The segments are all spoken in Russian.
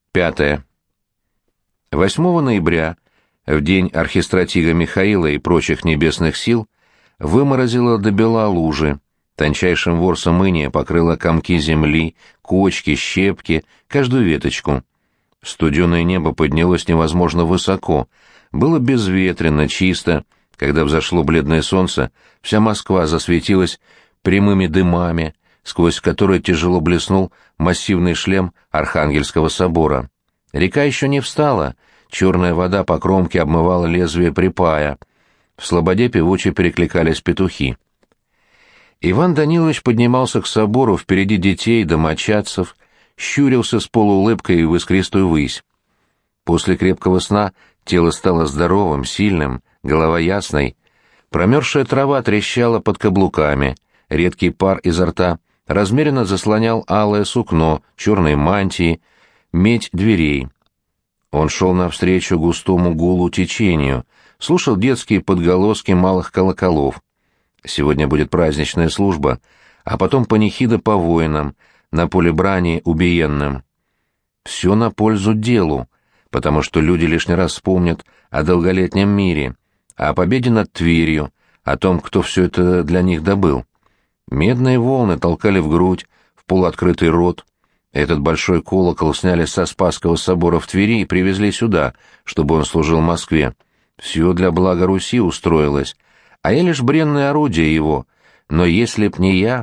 5. 8 ноября, в день архистратига Михаила и прочих небесных сил, выморозило до бела лужи, тончайшим ворсом иния покрыло комки земли, кочки, щепки, каждую веточку. Студеное небо поднялось невозможно высоко, было безветренно, чисто. Когда взошло бледное солнце, вся Москва засветилась прямыми дымами, сквозь которые тяжело блеснул массивный шлем Архангельского собора. Река еще не встала, черная вода по кромке обмывала лезвие припая. В слободе певуче перекликались петухи. Иван Данилович поднимался к собору впереди детей, домочадцев, щурился с полуулыбкой в искристую высь. После крепкого сна тело стало здоровым, сильным, голова ясной. Промерзшая трава трещала под каблуками, редкий пар изо рта размеренно заслонял алое сукно, черные мантии, медь дверей. Он шел навстречу густому гулу течению, слушал детские подголоски малых колоколов. Сегодня будет праздничная служба, а потом панихида по воинам, на поле брани убиенным. Все на пользу делу, потому что люди лишний раз вспомнят о долголетнем мире, о победе над Тверью, о том, кто все это для них добыл. Медные волны толкали в грудь, в полуоткрытый рот. Этот большой колокол сняли со Спасского собора в Твери и привезли сюда, чтобы он служил Москве. Все для блага Руси устроилось, а я лишь бренное орудие его. Но если б не я...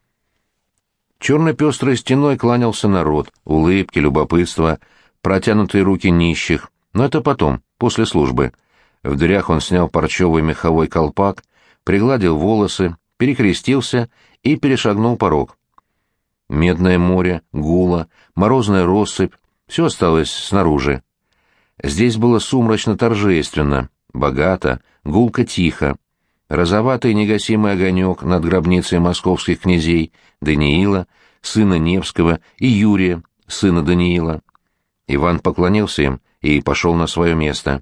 Черно-пестрой стеной кланялся народ, улыбки, любопытство, протянутые руки нищих. Но это потом, после службы. В дверях он снял парчевый меховой колпак, пригладил волосы, перекрестился и перешагнул порог. Медное море, гула, морозная россыпь — все осталось снаружи. Здесь было сумрачно-торжественно, богато, гулко тихо. Розоватый негасимый огонек над гробницей московских князей Даниила, сына Невского, и Юрия, сына Даниила. Иван поклонился им и пошел на свое место.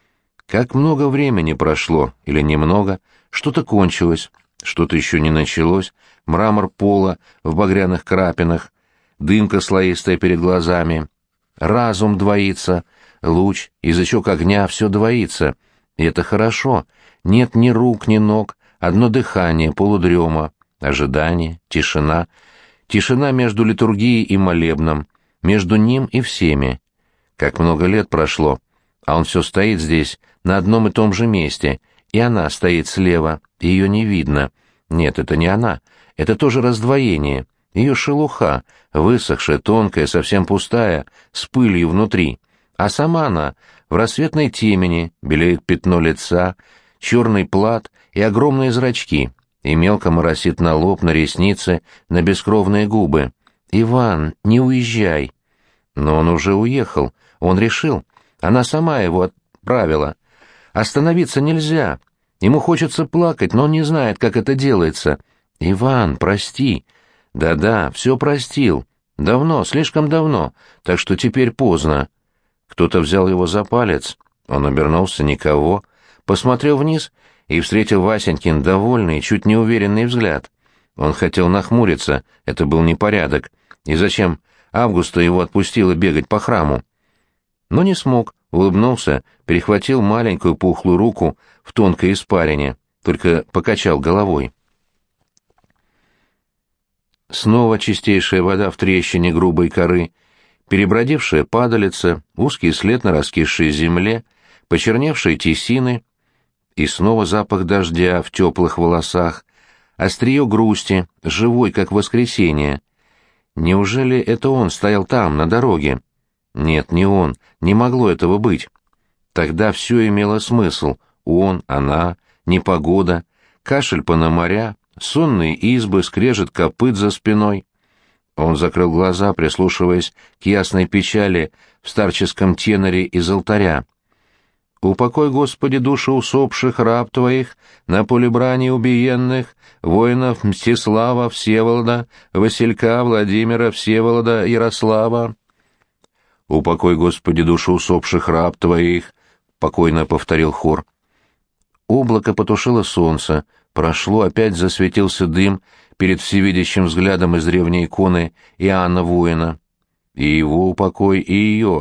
Как много времени прошло, или немного, что-то кончилось, что-то еще не началось, мрамор пола в багряных крапинах, дымка слоистая перед глазами. Разум двоится, луч, язычок огня — все двоится. И это хорошо. Нет ни рук, ни ног, одно дыхание, полудрема, ожидание, тишина. Тишина между литургией и молебном, между ним и всеми. Как много лет прошло, а он все стоит здесь, на одном и том же месте, и она стоит слева, ее не видно. Нет, это не она, это тоже раздвоение, ее шелуха, высохшая, тонкая, совсем пустая, с пылью внутри. А сама она в рассветной темени, белеет пятно лица, черный плат и огромные зрачки, и мелко моросит на лоб, на ресницы, на бескровные губы. «Иван, не уезжай!» Но он уже уехал, он решил, она сама его отправила. Остановиться нельзя. Ему хочется плакать, но он не знает, как это делается. «Иван, прости!» «Да-да, все простил. Давно, слишком давно, так что теперь поздно». Кто-то взял его за палец. Он обернулся, никого. Посмотрел вниз и встретил Васенькин довольный, чуть неуверенный взгляд. Он хотел нахмуриться, это был непорядок. И зачем Августа его отпустила бегать по храму? Но не смог, улыбнулся, перехватил маленькую пухлую руку в тонкой испарине, только покачал головой. Снова чистейшая вода в трещине грубой коры, перебродившая падалица, узкий след на раскисшей земле, почерневшие тесины, и снова запах дождя в теплых волосах, острие грусти, живой, как воскресенье. Неужели это он стоял там, на дороге? Нет, не он, не могло этого быть. Тогда все имело смысл. Он, она, непогода, кашель пономаря, сонные избы, скрежет копыт за спиной. Он закрыл глаза, прислушиваясь к ясной печали в старческом теноре из алтаря. «Упокой, Господи, души усопших раб Твоих, на поле брани убиенных, воинов Мстислава, Всеволода, Василька, Владимира, Всеволода, Ярослава». «Упокой, Господи, души усопших раб Твоих», — покойно повторил хор. Облако потушило солнце, прошло, опять засветился дым перед всевидящим взглядом из древней иконы Иоанна Воина. И его упокой, и ее.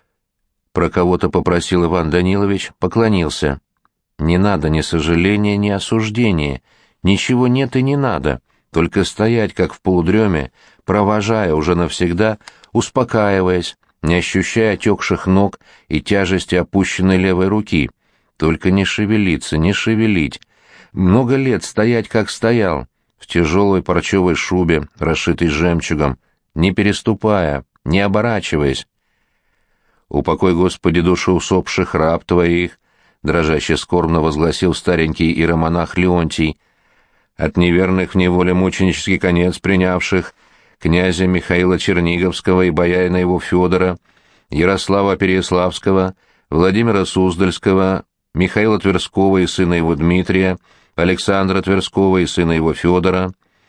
Про кого-то попросил Иван Данилович, поклонился. Не надо ни сожаления, ни осуждения. Ничего нет и не надо. Только стоять, как в полудреме, провожая уже навсегда, успокаиваясь, не ощущая отекших ног и тяжести опущенной левой руки. Только не шевелиться, не шевелить. Много лет стоять, как стоял, в тяжелой парчевой шубе, расшитой жемчугом, не переступая, не оборачиваясь. «Упокой, Господи, души усопших раб Твоих», — дрожаще скорбно возгласил старенький иеромонах Леонтий, «от неверных в неволе мученический конец принявших, князя Михаила Черниговского и боярина его Федора, Ярослава Переяславского, Владимира Суздальского, Михаила Тверского и сына его Дмитрия, Александра Тверского и сына его Федора».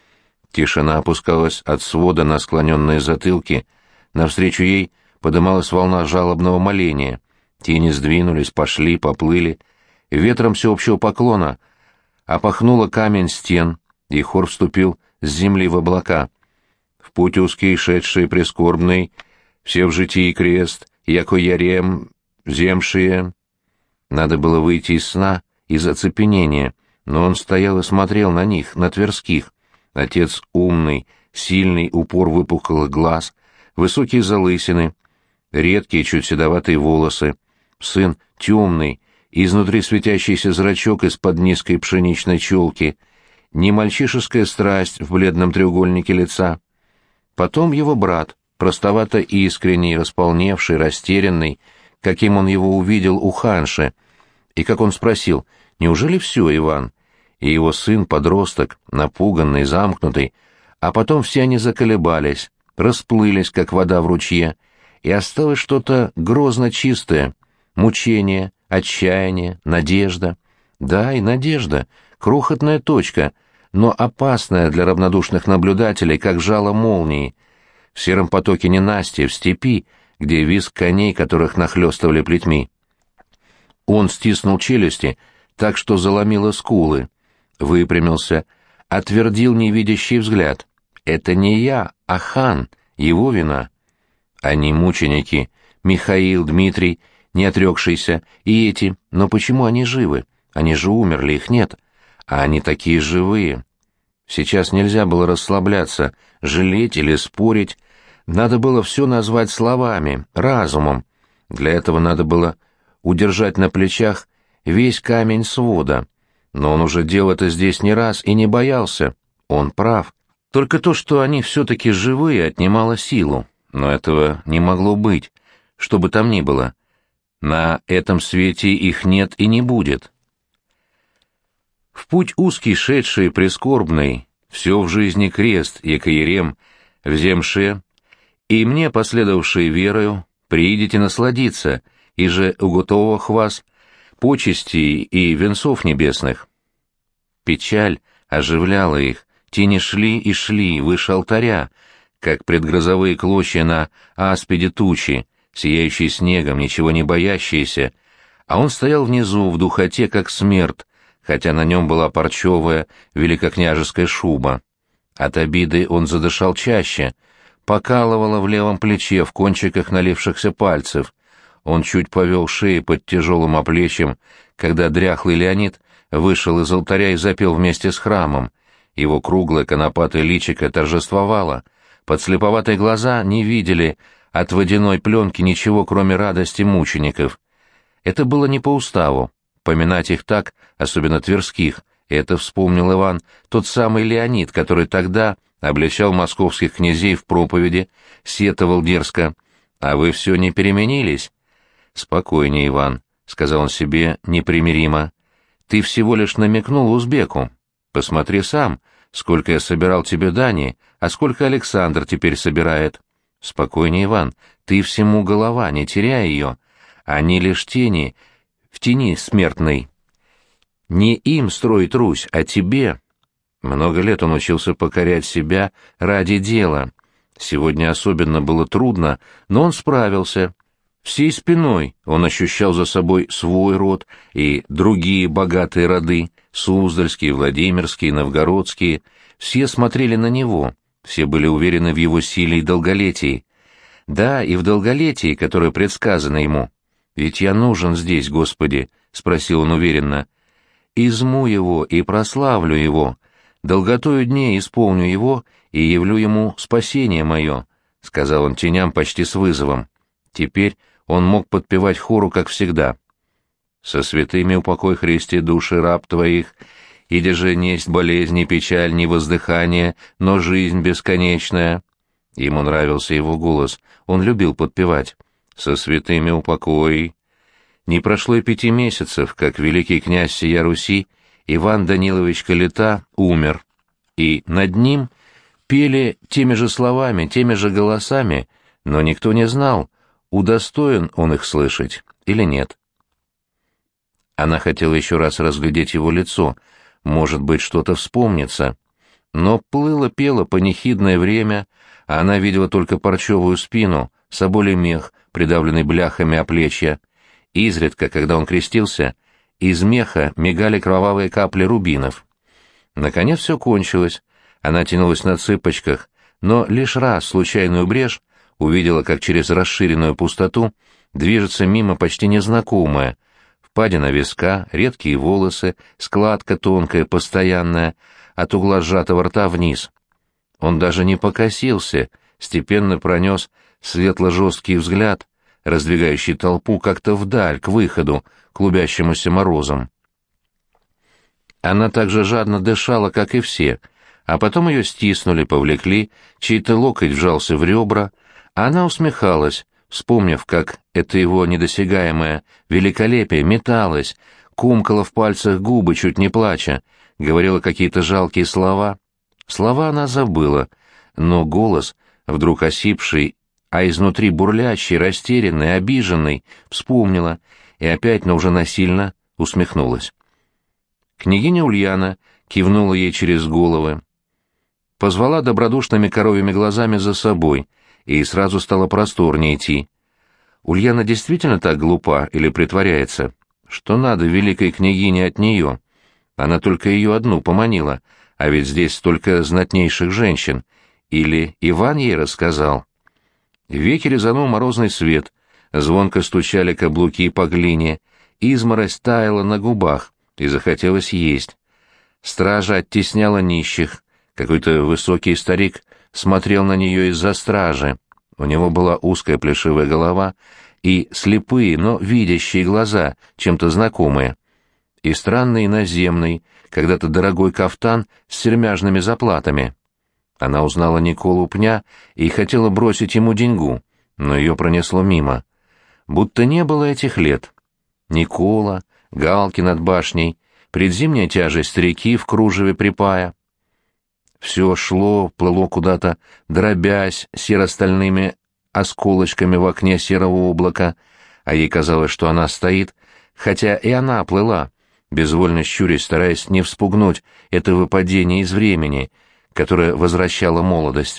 Тишина опускалась от свода на склоненные затылки, навстречу ей подымалась волна жалобного моления. Тени сдвинулись, пошли, поплыли. Ветром всеобщего поклона опахнуло камень стен, и хор вступил с земли в облака. В путь узкий, шедший прискорбный, все в житии крест, яко ярем, земшие. Надо было выйти из сна, из оцепенения, но он стоял и смотрел на них, на Тверских. Отец умный, сильный упор выпуклых глаз, высокие залысины, редкие чуть седоватые волосы. Сын темный, изнутри светящийся зрачок из-под низкой пшеничной челки, не мальчишеская страсть в бледном треугольнике лица. Потом его брат, простовато искренний, располневший, растерянный, каким он его увидел у ханши, и как он спросил: «Неужели все, Иван?» И его сын, подросток, напуганный, замкнутый, а потом все они заколебались, расплылись, как вода в ручье, и осталось что-то грозно чистое — мучение, отчаяние, надежда. Да, и надежда, крохотная точка, но опасная для равнодушных наблюдателей, как жало молнии. В сером потоке ненастья, в степи, где визг коней, которых нахлёстывали плетьми. Он стиснул челюсти так, что заломило скулы, выпрямился, отвердил невидящий взгляд. «Это не я, а хан, его вина». Они мученики, Михаил, Дмитрий, не отрекшийся, и эти, но почему они живы? Они же умерли, их нет. А они такие живые. Сейчас нельзя было расслабляться, жалеть или спорить. Надо было все назвать словами, разумом. Для этого надо было удержать на плечах весь камень свода. Но он уже делал это здесь не раз и не боялся. Он прав. Только то, что они все-таки живые, отнимало силу. Но этого не могло быть, что бы там ни было. На этом свете их нет и не будет. В путь узкий, шедший, прискорбный, все в жизни крест, яко Ерем, вземше, и мне, последовавшие верою, приидите насладиться, и же уготовах вас почестей и венцов небесных. Печаль оживляла их, тени шли и шли выше алтаря, как предгрозовые клочья на аспиде тучи, сияющие снегом, ничего не боящиеся, а он стоял внизу в духоте, как смерть, хотя на нем была парчевая великокняжеская шуба. От обиды он задышал чаще, покалывало в левом плече в кончиках налившихся пальцев. Он чуть повел шеей под тяжелым оплечьем, когда дряхлый Леонид вышел из алтаря и запел вместе с храмом. Его круглое конопатое личико торжествовало. Подслеповатые глаза не видели от водяной пленки ничего, кроме радости мучеников. Это было не по уставу. Поминать их так, особенно Тверских, это вспомнил Иван, тот самый Леонид, который тогда обличал московских князей в проповеди, сетовал дерзко. «А вы все не переменились?» «Спокойнее, Иван», — сказал он себе непримиримо. «Ты всего лишь намекнул узбеку. Посмотри сам, сколько я собирал тебе дани, а сколько Александр теперь собирает». «Спокойнее, Иван, ты всему голова, не теряй ее. Они лишь тени, в тени смертной. Не им строить Русь, а тебе». Много лет он учился покорять себя ради дела. Сегодня особенно было трудно, но он справился. Всей спиной он ощущал за собой свой род и другие богатые роды, Суздальские, Владимирские, Новгородские. Все смотрели на него, все были уверены в его силе и долголетии. Да, и в долголетии, которое предсказано ему. «Ведь я нужен здесь, Господи», — спросил он уверенно. «Изму его и прославлю его, долготою дней исполню его и явлю ему спасение мое», — сказал он теням почти с вызовом. Теперь он мог подпевать хору, как всегда. «Со святыми упокой, Христе, души раб твоих, иде же несть болезни, печаль, не воздыхание, но жизнь бесконечная». Ему нравился его голос, он любил подпевать. «Со святыми упокой». Не прошло и 5 месяцев, как великий князь сия Руси Иван Данилович Калита умер, и над ним пели теми же словами, теми же голосами, но никто не знал, удостоен он их слышать или нет. Она хотела еще раз разглядеть его лицо, может быть, что-то вспомнится, но плыло-пело панихидное время, а она видела только парчевую спину, соболей мех, придавленный бляхами оплечья. Изредка, когда он крестился, из меха мигали кровавые капли рубинов. Наконец все кончилось. Она тянулась на цыпочках, но лишь раз случайную брешь увидела, как через расширенную пустоту движется мимо почти незнакомая. Впадина виска, редкие волосы, складка тонкая, постоянная, от угла сжатого рта вниз. Он даже не покосился, степенно пронес светло-жесткий взгляд, раздвигающий толпу как-то вдаль, к выходу, клубящемуся морозом. Она так же жадно дышала, как и все, а потом ее стиснули, повлекли, чей-то локоть вжался в ребра, а она усмехалась, вспомнив, как это его недосягаемое великолепие металось, комкала в пальцах губы, чуть не плача, говорила какие-то жалкие слова. Слова она забыла, но голос, вдруг осипший, а изнутри бурлящий, растерянный, обиженный, вспомнила и опять, но уже насильно, усмехнулась. Княгиня Ульяна кивнула ей через головы, позвала добродушными коровьими глазами за собой, и сразу стало просторнее идти. Ульяна действительно так глупа или притворяется? Что надо великой княгине от нее? Она только ее одну поманила, а ведь здесь столько знатнейших женщин. Или Иван ей рассказал? Веки резанул морозный свет, звонко стучали каблуки по глине, изморозь таяла на губах, и захотелось есть. Стража оттесняла нищих. Какой-то высокий старик смотрел на нее из-за стражи. У него была узкая плешивая голова и слепые, но видящие глаза, чем-то знакомые. И странный наземный, когда-то дорогой кафтан с сермяжными заплатами. Она узнала Николу Пня и хотела бросить ему деньгу, но ее пронесло мимо. Будто не было этих лет. Никола, галки над башней, предзимняя тяжесть реки в кружеве припая. Все шло, плыло куда-то, дробясь серо-стальными осколочками в окне серого облака, а ей казалось, что она стоит, хотя и она плыла, безвольно щурясь, стараясь не вспугнуть это выпадение из времени, которое возвращало молодость.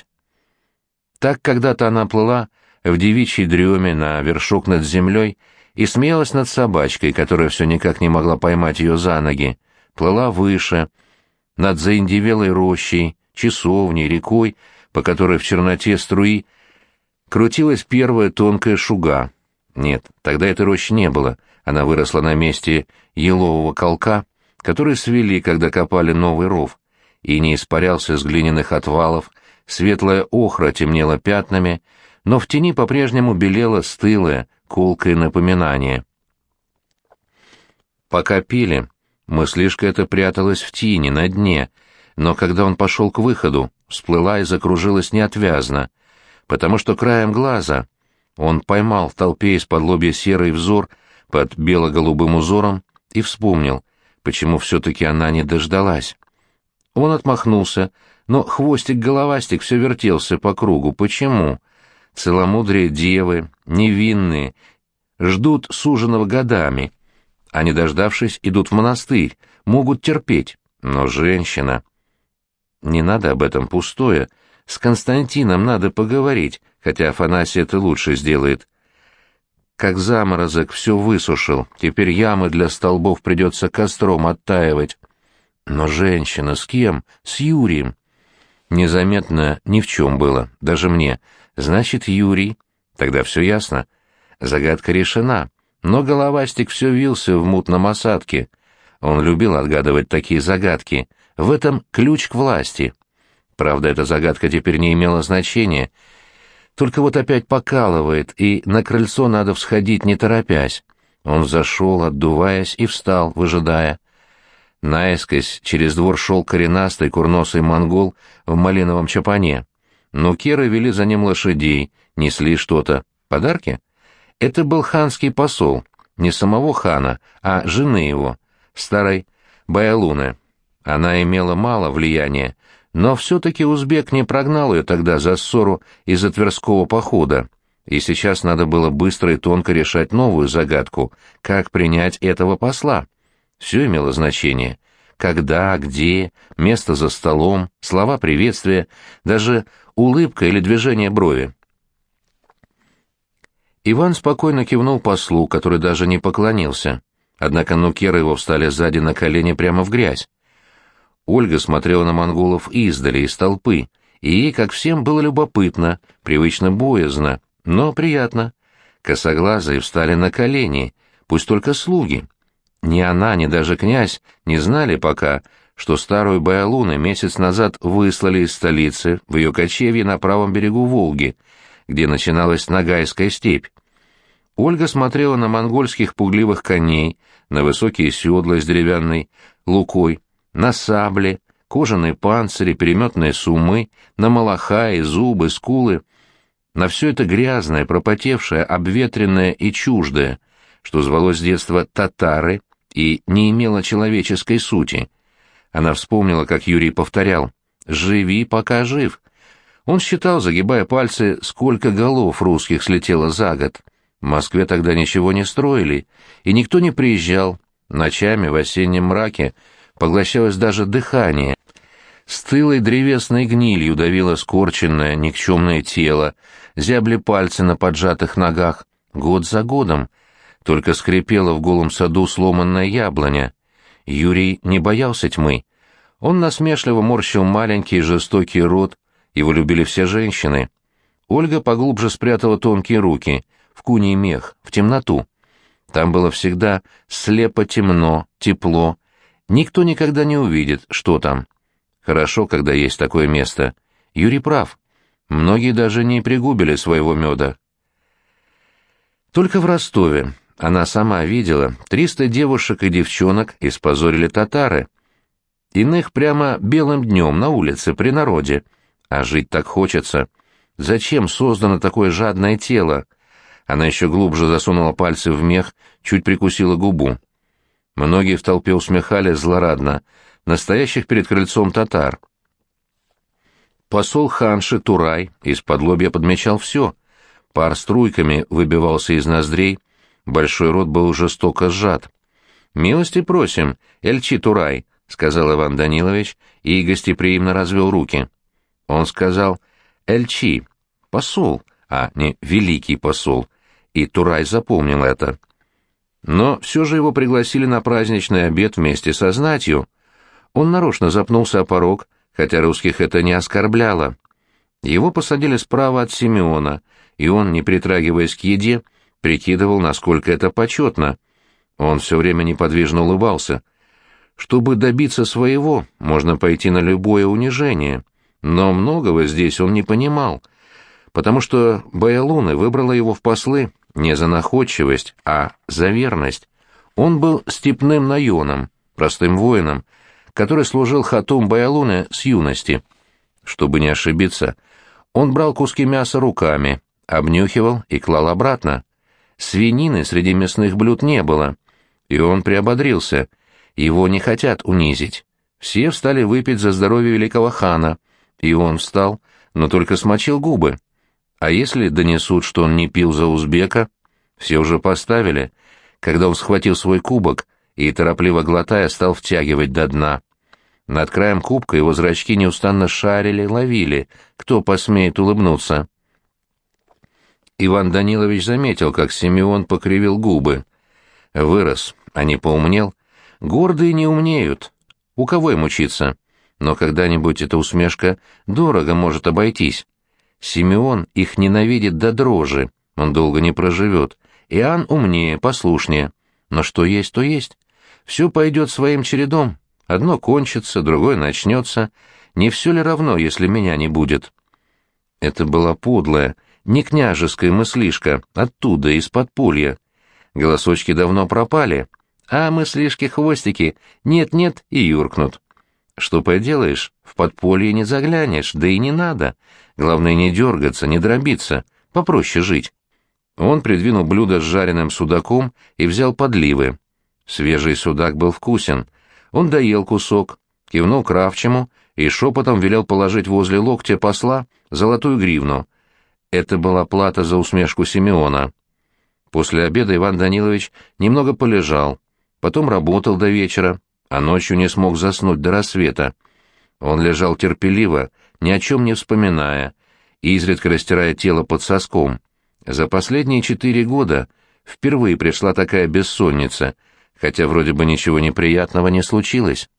Так когда-то она плыла в девичьей дреме на вершок над землей и смеялась над собачкой, которая все никак не могла поймать ее за ноги, плыла выше, над заиндевелой рощей, часовней, рекой, по которой в черноте струи крутилась первая тонкая шуга. Нет, тогда этой рощи не было, она выросла на месте елового колка, который свели, когда копали новый ров, и не испарялся с глиняных отвалов, светлая охра темнела пятнами, но в тени по-прежнему белело стылое, колкое напоминание. Пока пили, мыслишка эта пряталась в тени, на дне, но когда он пошел к выходу, всплыла и закружилась неотвязно, потому что краем глаза он поймал в толпе из-под лобья серый взор под бело-голубым узором и вспомнил, почему все-таки она не дождалась. Он отмахнулся, но хвостик-головастик все вертелся по кругу. Почему? Целомудрие девы, невинные, ждут суженого годами, а не дождавшись, идут в монастырь, могут терпеть. Но женщина... Не надо об этом, пустое. С Константином надо поговорить, хотя Афанасий это лучше сделает. Как заморозок все высушил, теперь ямы для столбов придется костром оттаивать. Но женщина с кем? С Юрием. Незаметно ни в чем было, даже мне. Значит, Юрий. Тогда все ясно. Загадка решена, но головастик все вился в мутном осадке. Он любил отгадывать такие загадки. В этом ключ к власти. Правда, эта загадка теперь не имела значения. Только вот опять покалывает, и на крыльцо надо всходить, не торопясь. Он зашел, отдуваясь, и встал, выжидая. Наискось через двор шел коренастый курносый монгол в малиновом чапане. Нукеры вели за ним лошадей, несли что-то. Подарки? Это был ханский посол, не самого хана, а жены его, старой Баялуны. Она имела мало влияния, но все-таки узбек не прогнал ее тогда за ссору из-за Тверского похода, и сейчас надо было быстро и тонко решать новую загадку, как принять этого посла. Все имело значение. Когда, где, место за столом, слова приветствия, даже улыбка или движение брови. Иван спокойно кивнул послу, который даже не поклонился. Однако нукеры его встали сзади на колени прямо в грязь. Ольга смотрела на монголов издали, из толпы, и ей, как всем, было любопытно, привычно боязно, но приятно. Косоглазые встали на колени, пусть только слуги. Ни она, ни даже князь не знали пока, что старую Баялуны месяц назад выслали из столицы в ее кочевье на правом берегу Волги, где начиналась Ногайская степь. Ольга смотрела на монгольских пугливых коней, на высокие седла с деревянной лукой, на сабли, кожаные панцири, переметные суммы, на малахаи, зубы, скулы, на все это грязное, пропотевшее, обветренное и чуждое, что звалось с детства татары и не имело человеческой сути. Она вспомнила, как Юрий повторял «Живи, пока жив». Он считал, загибая пальцы, сколько голов русских слетело за год. В Москве тогда ничего не строили, и никто не приезжал. Ночами в осеннем мраке поглощалось даже дыхание. Стылой древесной гнилью давило скорченное, никчемное тело, зябли пальцы на поджатых ногах. Год за годом. Только скрипела в голом саду сломанная яблоня. Юрий не боялся тьмы. Он насмешливо морщил маленький жестокий рот, его любили все женщины. Ольга поглубже спрятала тонкие руки, в куний мех, в темноту. Там было всегда слепо темно, тепло. Никто никогда не увидит, что там. Хорошо, когда есть такое место. Юрий прав. Многие даже не пригубили своего меда. Только в Ростове она сама видела, 300 девушек и девчонок испозорили татары. Иных прямо белым днем на улице, при народе. А жить так хочется. Зачем создано такое жадное тело? Она еще глубже засунула пальцы в мех, чуть прикусила губу. Многие в толпе усмехались злорадно, настоящих перед крыльцом татар. Посол ханши Турай из-под лобья подмечал все. Пар струйками выбивался из ноздрей, большой рот был жестоко сжат. «Милости просим, Эльчи Турай», — сказал Иван Данилович и гостеприимно развел руки. Он сказал «Эльчи», посол, а не великий посол, и Турай запомнил это. Но все же его пригласили на праздничный обед вместе со знатью. Он нарочно запнулся о порог, хотя русских это не оскорбляло. Его посадили справа от Симеона, и он, не притрагиваясь к еде, прикидывал, насколько это почетно. Он все время неподвижно улыбался. Чтобы добиться своего, можно пойти на любое унижение, но многого здесь он не понимал, потому что Баялуны выбрала его в послы не за находчивость, а за верность. Он был степным наёном, простым воином, который служил хатум Баялуны с юности. Чтобы не ошибиться, он брал куски мяса руками, обнюхивал и клал обратно. Свинины среди мясных блюд не было, и он приободрился. Его не хотят унизить. Все встали выпить за здоровье великого хана, и он встал, но только смочил губы. А если донесут, что он не пил за узбека? Все уже поставили, когда он схватил свой кубок и, торопливо глотая, стал втягивать до дна. Над краем кубка его зрачки неустанно шарили, ловили, кто посмеет улыбнуться. Иван Данилович заметил, как Симеон покривил губы. Вырос, а не поумнел. Гордые не умнеют. У кого им учиться? Но когда-нибудь эта усмешка дорого может обойтись. Симеон их ненавидит до дрожи, он долго не проживет. Иоанн умнее, послушнее. Но что есть, то есть. Все пойдет своим чередом. Одно кончится, другое начнется. Не все ли равно, если меня не будет? Это была подлая, не княжеская мыслишка, оттуда, из подполья. Голосочки давно пропали, а мыслишки-хвостики нет-нет и юркнут. Что поделаешь, в подполье не заглянешь, да и не надо. Главное не дергаться, не дробиться, попроще жить. Он придвинул блюдо с жареным судаком и взял подливы. Свежий судак был вкусен. Он доел кусок, кивнул Кравчему и шепотом велел положить возле локтя посла золотую гривну. Это была плата за усмешку Симеона. После обеда Иван Данилович немного полежал, потом работал до вечера, а ночью не смог заснуть до рассвета. Он лежал терпеливо, ни о чем не вспоминая, изредка растирая тело под соском. За последние 4 года впервые пришла такая бессонница, хотя вроде бы ничего неприятного не случилось.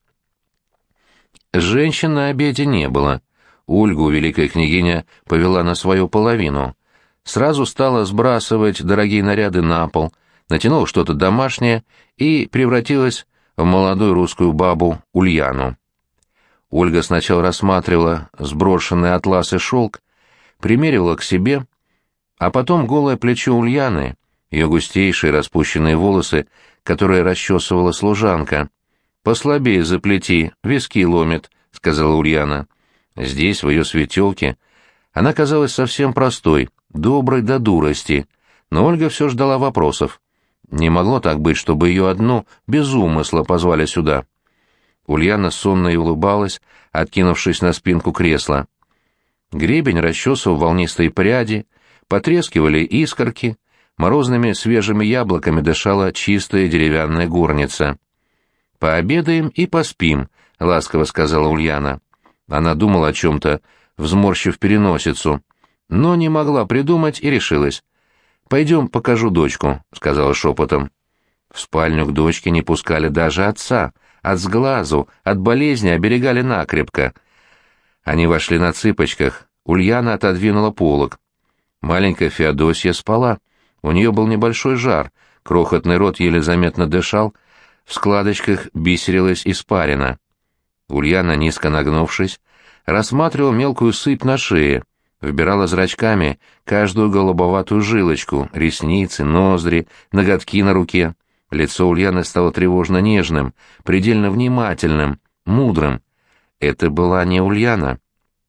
Женщин на обеде не было. Ольгу великая княгиня повела на свою половину. Сразу стала сбрасывать дорогие наряды на пол, натянула что-то домашнее и превратилась в молодую русскую бабу Ульяну. Ольга сначала рассматривала сброшенный атлас и шелк, примеривала к себе, а потом голое плечо Ульяны, ее густейшие распущенные волосы, которые расчесывала служанка. «Послабее заплети, виски ломит», — сказала Ульяна. Здесь, в ее светелке, она казалась совсем простой, доброй до дурости, но Ольга все ждала вопросов. Не могло так быть, чтобы ее одну без умысла позвали сюда. Ульяна сонно и улыбалась, откинувшись на спинку кресла. Гребень расчесывал волнистые пряди, потрескивали искорки, морозными свежими яблоками дышала чистая деревянная горница. «Пообедаем и поспим», — ласково сказала Ульяна. Она думала о чем-то, взморщив переносицу, но не могла придумать и решилась. «Пойдем покажу дочку», — сказала шепотом. В спальню к дочке не пускали даже отца, от сглазу, от болезни оберегали накрепко. Они вошли на цыпочках, Ульяна отодвинула полог. Маленькая Феодосья спала, у нее был небольшой жар, крохотный рот еле заметно дышал, в складочках бисерилась испарина. Ульяна, низко нагнувшись, рассматривала мелкую сыпь на шее, выбирала зрачками каждую голубоватую жилочку, ресницы, ноздри, ноготки на руке. Лицо Ульяны стало тревожно нежным, предельно внимательным, мудрым. Это была не Ульяна.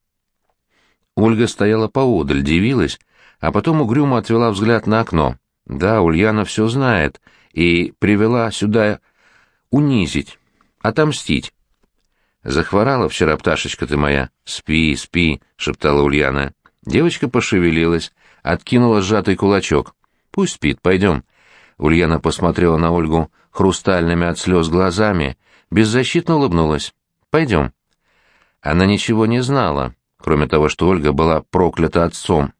Ольга стояла поодаль, дивилась, а потом угрюмо отвела взгляд на окно. Да, Ульяна все знает, и привела сюда унизить, отомстить. «Захворала вчера, пташечка ты моя. Спи, спи», — шептала Ульяна. Девочка пошевелилась, откинула сжатый кулачок. «Пусть спит, пойдем». Ульяна посмотрела на Ольгу хрустальными от слез глазами, беззащитно улыбнулась. «Пойдем». Она ничего не знала, кроме того, что Ольга была проклята отцом.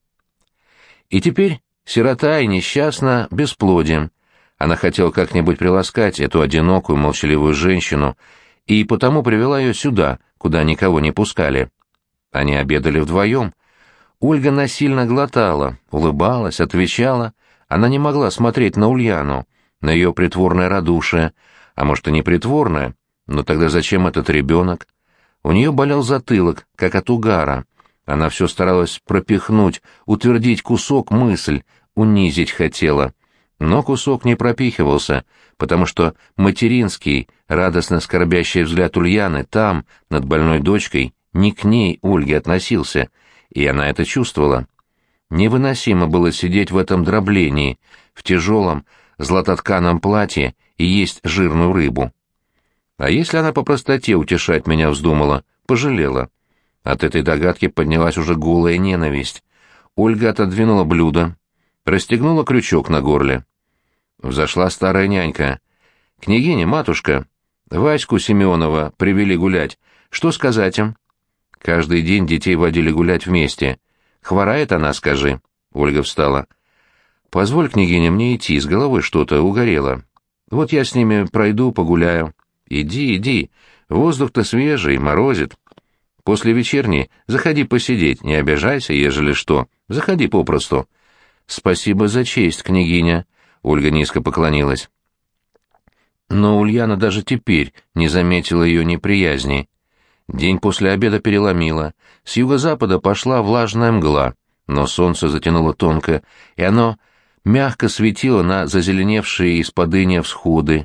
И теперь сирота и несчастна бесплодием. Она хотела как-нибудь приласкать эту одинокую, молчаливую женщину, и потому привела ее сюда, куда никого не пускали. Они обедали вдвоем. Ольга насильно глотала, улыбалась, отвечала. Она не могла смотреть на Ульяну, на ее притворное радушие, а может и не притворное, но тогда зачем этот ребенок? У нее болел затылок, как от угара. Она все старалась пропихнуть, утвердить кусок мысль, унизить хотела. Но кусок не пропихивался, потому что материнский, радостно скорбящий взгляд Ульяны там, над больной дочкой, не к ней, Ольге, относился, и она это чувствовала. Невыносимо было сидеть в этом дроблении, в тяжелом, златотканом платье и есть жирную рыбу. А если она по простоте утешать меня вздумала, пожалела? От этой догадки поднялась уже голая ненависть. Ольга отодвинула блюдо, расстегнула крючок на горле. Взошла старая нянька. «Княгиня, матушка, Ваську Семенова привели гулять. Что сказать им?» Каждый день детей водили гулять вместе. «Хворает она, скажи». Ольга встала. «Позволь, княгиня, мне идти, с головой что-то угорело. Вот я с ними пройду, погуляю». «Иди, иди, воздух-то свежий, морозит. После вечерней заходи посидеть, не обижайся, ежели что. Заходи попросту». «Спасибо за честь, княгиня», — Ольга низко поклонилась. Но Ульяна даже теперь не заметила ее неприязни. День после обеда переломило, с юго-запада пошла влажная мгла, но солнце затянуло тонко, и оно мягко светило на зазеленевшие из-под иния всходы.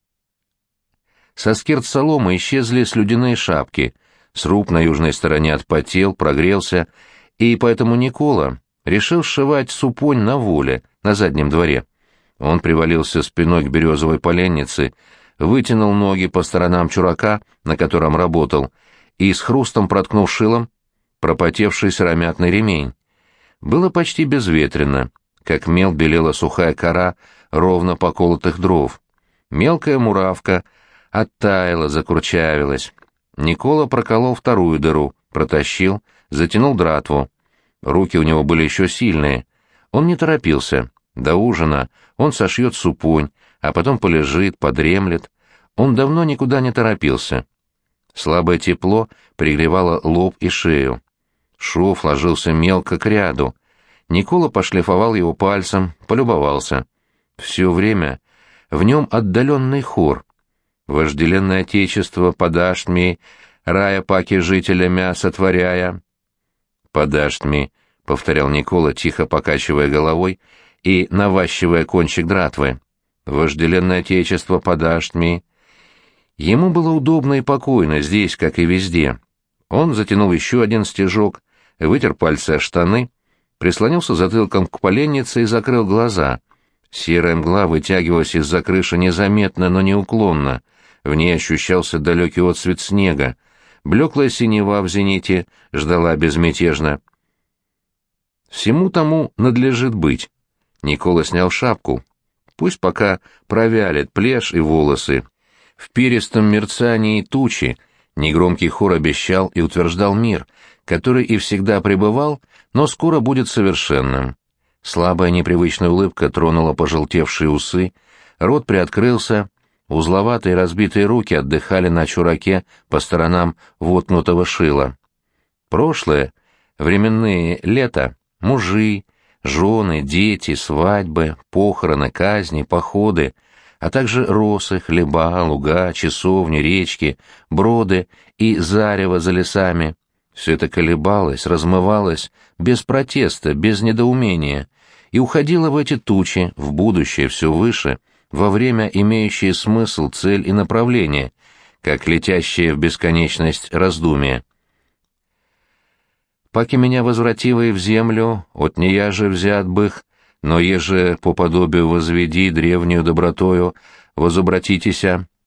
Со скирт соломы исчезли слюдяные шапки, сруб на южной стороне отпотел, прогрелся, и поэтому Никола решил сшивать супонь на воле, на заднем дворе. Он привалился спиной к березовой поленнице, вытянул ноги по сторонам чурака, на котором работал, и с хрустом проткнул шилом пропотевший сыромятный ремень. Было почти безветренно, как мел белела сухая кора ровно поколотых дров. Мелкая муравка оттаяла, закурчавилась. Никола проколол вторую дыру, протащил, затянул дратву. Руки у него были еще сильные. Он не торопился. До ужина он сошьет супонь, а потом полежит, подремлет. Он давно никуда не торопился. Слабое тепло пригревало лоб и шею. Шов ложился мелко к ряду. Никола пошлифовал его пальцем, полюбовался. Все время в нем отдаленный хор. «Вожделенное отечество, подашь ми, рая паки жителя сотворяя». «Подашь ми», — повторял Никола, тихо покачивая головой и наващивая кончик дратвы. «Вожделенное отечество, подашь ми». Ему было удобно и покойно здесь, как и везде. Он затянул еще один стежок, вытер пальцы о штаны, прислонился затылком к поленнице и закрыл глаза. Серая мгла вытягивалась из-за крыши незаметно, но неуклонно. В ней ощущался далекий отсвет снега. Блеклая синева в зените ждала безмятежно. Всему тому надлежит быть. Никола снял шапку. Пусть пока провялит плешь и волосы. В перистом мерцании тучи негромкий хор обещал и утверждал мир, который и всегда пребывал, но скоро будет совершенным. Слабая непривычная улыбка тронула пожелтевшие усы, рот приоткрылся, узловатые разбитые руки отдыхали на чураке по сторонам воткнутого шила. Прошлое, временные лета, мужи, жены, дети, свадьбы, похороны, казни, походы, а также росы, хлеба, луга, часовни, речки, броды и зарево за лесами. Все это колебалось, размывалось, без протеста, без недоумения, и уходило в эти тучи, в будущее, все выше, во время имеющее смысл, цель и направление, как летящее в бесконечность раздумие. «Паки меня возвративай в землю, от нея же взят бых, но еже по подобию возведи древнюю добротою, возобратитеся,